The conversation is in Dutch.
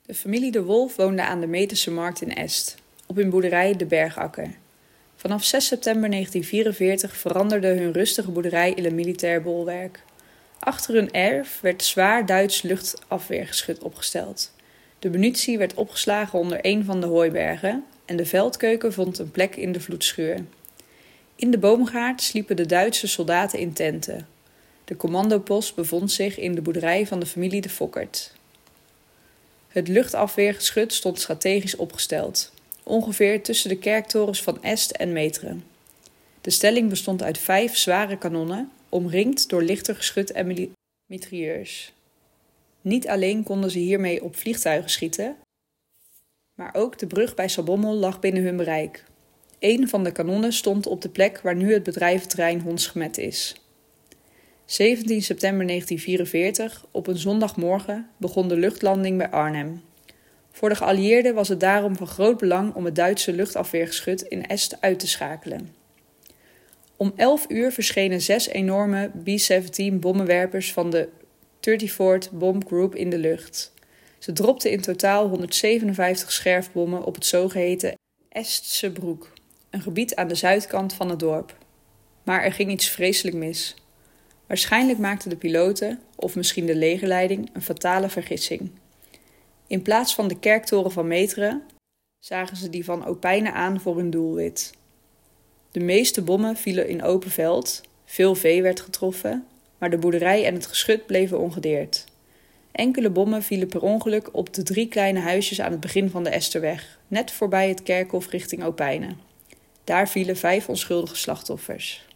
De familie De Wolf woonde aan de Meterse Markt in Est, op hun boerderij De Bergakker. Vanaf 6 september 1944 veranderde hun rustige boerderij in een militair bolwerk. Achter hun erf werd zwaar Duits luchtafweergeschut opgesteld. De munitie werd opgeslagen onder een van de hooibergen en de veldkeuken vond een plek in de vloedschuur. In de boomgaard sliepen de Duitse soldaten in tenten. De commandopost bevond zich in de boerderij van de familie De Fokkert. Het luchtafweergeschut stond strategisch opgesteld, ongeveer tussen de kerktorens van Est en Meteren. De stelling bestond uit 5 zware kanonnen, omringd door lichter geschut en mitrailleurs. Niet alleen konden ze hiermee op vliegtuigen schieten, maar ook de brug bij Zaltbommel lag binnen hun bereik. Een van de kanonnen stond op de plek waar nu het bedrijventerrein Hondsgemet is. 17 september 1944, op een zondagmorgen, begon de luchtlanding bij Arnhem. Voor de geallieerden was het daarom van groot belang om het Duitse luchtafweergeschut in Est uit te schakelen. Om 11 uur verschenen 6 enorme B-17 bommenwerpers van de 34th Bomb Group in de lucht. Ze dropten in totaal 157 scherfbommen op het zogeheten Estse Broek, een gebied aan de zuidkant van het dorp. Maar er ging iets vreselijk mis. Waarschijnlijk maakten de piloten, of misschien de legerleiding, een fatale vergissing. In plaats van de kerktoren van Meteren zagen ze die van Opijnen aan voor hun doelwit. De meeste bommen vielen in open veld, veel vee werd getroffen, maar de boerderij en het geschut bleven ongedeerd. Enkele bommen vielen per ongeluk op de 3 kleine huisjes aan het begin van de Esterweg, net voorbij het kerkhof richting Opijnen. Daar vielen 5 onschuldige slachtoffers.